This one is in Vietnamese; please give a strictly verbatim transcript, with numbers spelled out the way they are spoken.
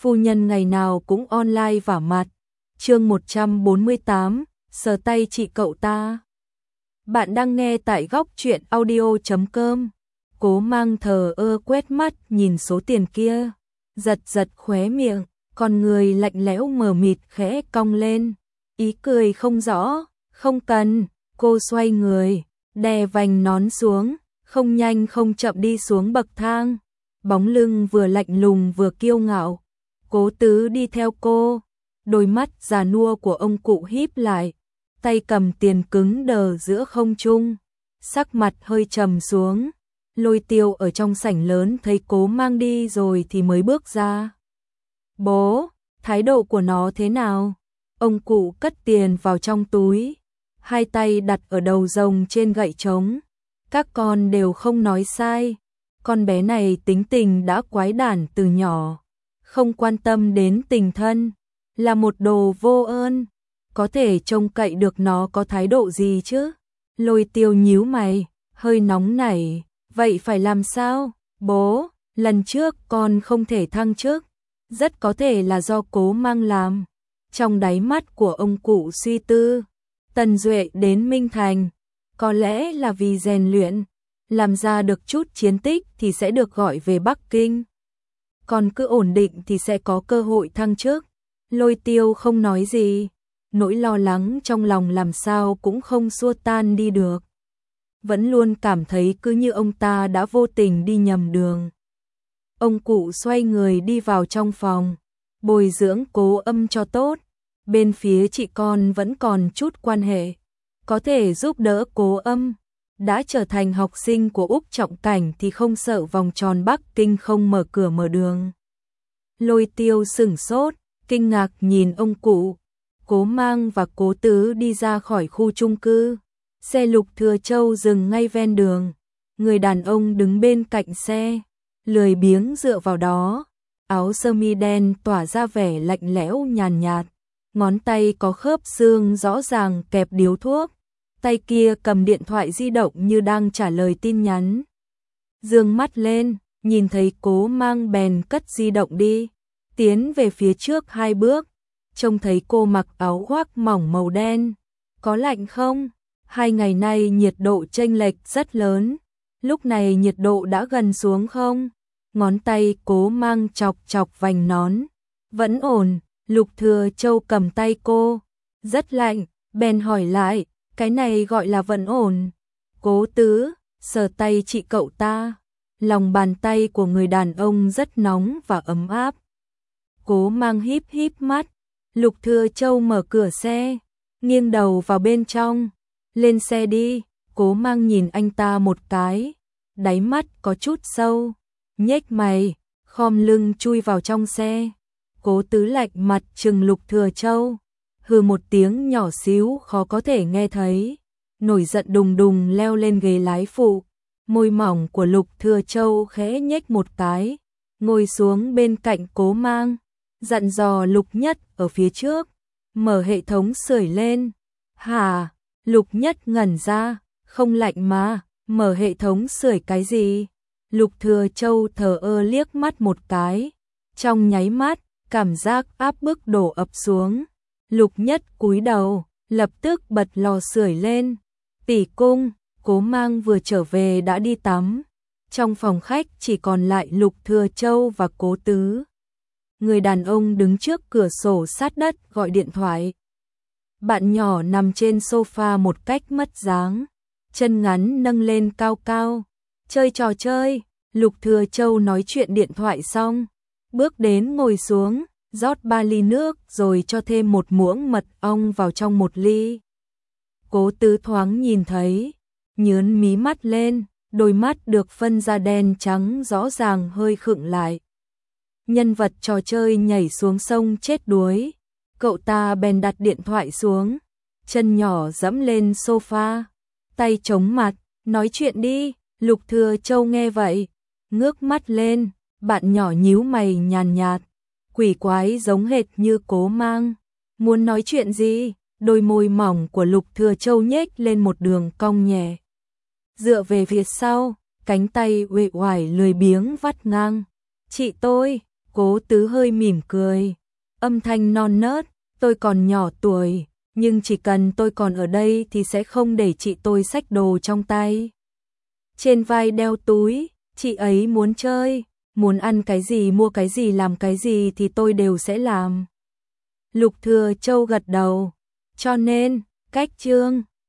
phu nhân ngày nào cũng online vả mặt. Chương một trăm bốn mươi tám, sờ tay chị cậu ta. Bạn đang nghe tại góc truyện audio chấm com. Cố Mang thờ ơ quét mắt nhìn số tiền kia, giật giật khóe miệng, con người lạnh lẽo mờ mịt khẽ cong lên, ý cười không rõ. Không cần. Cô xoay người, đè vành nón xuống, không nhanh không chậm đi xuống bậc thang, bóng lưng vừa lạnh lùng vừa kiêu ngạo. Cố Tứ đi theo cô, đôi mắt già nua của ông cụ híp lại, tay cầm tiền cứng đờ giữa không trung, sắc mặt hơi trầm xuống. Lôi Tiêu ở trong sảnh lớn thấy Cố Mang đi rồi thì mới bước ra. Bố, thái độ của nó thế nào? Ông cụ cất tiền vào trong túi, hai tay đặt ở đầu rồng trên gậy trống. Các con đều không nói sai, con bé này tính tình đã quái đản từ nhỏ, không quan tâm đến tình thân, là một đồ vô ơn, có thể trông cậy được nó có thái độ gì chứ? Lôi Tiêu nhíu mày, hơi nóng nảy, vậy phải làm sao? Bố, lần trước con không thể thăng chức, rất có thể là do Cố Mang làm. Trong đáy mắt của ông cụ suy tư, Tần Duệ đến Minh Thành, có lẽ là vì rèn luyện, làm ra được chút chiến tích thì sẽ được gọi về Bắc Kinh. Còn cứ ổn định thì sẽ có cơ hội thăng chức. Lôi Tiêu không nói gì, nỗi lo lắng trong lòng làm sao cũng không xua tan đi được. Vẫn luôn cảm thấy cứ như ông ta đã vô tình đi nhầm đường. Ông cụ xoay người đi vào trong phòng, bồi dưỡng Cố Âm cho tốt. Bên phía chị con vẫn còn chút quan hệ, có thể giúp đỡ Cố Âm. Đã trở thành học sinh của Úc Trọng Cảnh thì không sợ vòng tròn Bắc Kinh không mở cửa mở đường. Lôi Tiêu sửng sốt, kinh ngạc nhìn ông cụ. Cố Mang và Cố Tứ đi ra khỏi khu chung cư. Xe Lục Thừa Châu dừng ngay ven đường. Người đàn ông đứng bên cạnh xe, lười biếng dựa vào đó. Áo sơ mi đen tỏa ra vẻ lạnh lẽo nhàn nhạt. Ngón tay có khớp xương rõ ràng kẹp điếu thuốc. Tay kia cầm điện thoại di động như đang trả lời tin nhắn. Dương mắt lên, nhìn thấy Cố Mang bèn cất di động đi, tiến về phía trước hai bước. Trông thấy cô mặc áo khoác mỏng màu đen. Có lạnh không? Hai ngày nay nhiệt độ chênh lệch rất lớn. Lúc này nhiệt độ đã gần xuống không? Ngón tay Cố Mang chọc chọc vành nón. Vẫn ổn. Lục Thừa Châu cầm tay cô. Rất lạnh, bèn hỏi lại, cái này gọi là vẫn ổn. Cố Tứ, sờ tay chị cậu ta. Lòng bàn tay của người đàn ông rất nóng và ấm áp. Cố Mang híp híp mắt. Lục Thừa Châu mở cửa xe, nghiêng đầu vào bên trong. Lên xe đi. Cố Mang nhìn anh ta một cái, đáy mắt có chút sâu, nhếch mày, khom lưng chui vào trong xe. Cố Tứ lạnh mặt trừng Lục Thừa Châu, hừ một tiếng nhỏ xíu khó có thể nghe thấy, nổi giận đùng đùng leo lên ghế lái phụ. Môi mỏng của Lục Thừa Châu khẽ nhếch một cái, ngồi xuống bên cạnh Cố Mang, dặn dò Lục Nhất ở phía trước, mở hệ thống sưởi lên. Hả? Lục Nhất ngẩn ra, không lạnh mà, mở hệ thống sưởi cái gì? Lục Thừa Châu thờ ơ liếc mắt một cái, trong nháy mắt, cảm giác áp bức đổ ập xuống. Lục Nhất cúi đầu, lập tức bật lò sưởi lên. Tỷ cung, Cố Mang vừa trở về đã đi tắm. Trong phòng khách chỉ còn lại Lục Thừa Châu và Cố Tứ. Người đàn ông đứng trước cửa sổ sát đất gọi điện thoại. Bạn nhỏ nằm trên sofa một cách mất dáng, chân ngắn nâng lên cao cao. Chơi trò chơi. Lục Thừa Châu nói chuyện điện thoại xong, bước đến ngồi xuống, rót ba ly nước rồi cho thêm một muỗng mật ong vào trong một ly. Cố Tứ thoáng nhìn thấy, nhớn mí mắt lên, đôi mắt được phân ra đen trắng rõ ràng hơi khựng lại. Nhân vật trò chơi nhảy xuống sông chết đuối, cậu ta bèn đặt điện thoại xuống, chân nhỏ dẫm lên sofa, tay chống mặt, nói chuyện đi. Lục Thừa Châu nghe vậy, ngước mắt lên, bạn nhỏ nhíu mày nhàn nhạt, quỷ quái giống hệt như Cố Mang. Muốn nói chuyện gì? Đôi môi mỏng của Lục Thừa Châu nhếch lên một đường cong nhẹ. Dựa về phía sau, cánh tay uể oải lười biếng vắt ngang. Chị tôi, Cố Tứ hơi mỉm cười, âm thanh non nớt, tôi còn nhỏ tuổi, nhưng chỉ cần tôi còn ở đây thì sẽ không để chị tôi xách đồ trong tay. Trên vai đeo túi, chị ấy muốn chơi, muốn ăn cái gì mua cái gì làm cái gì thì tôi đều sẽ làm. Lục Thừa Châu gật đầu, cho nên, cách Trương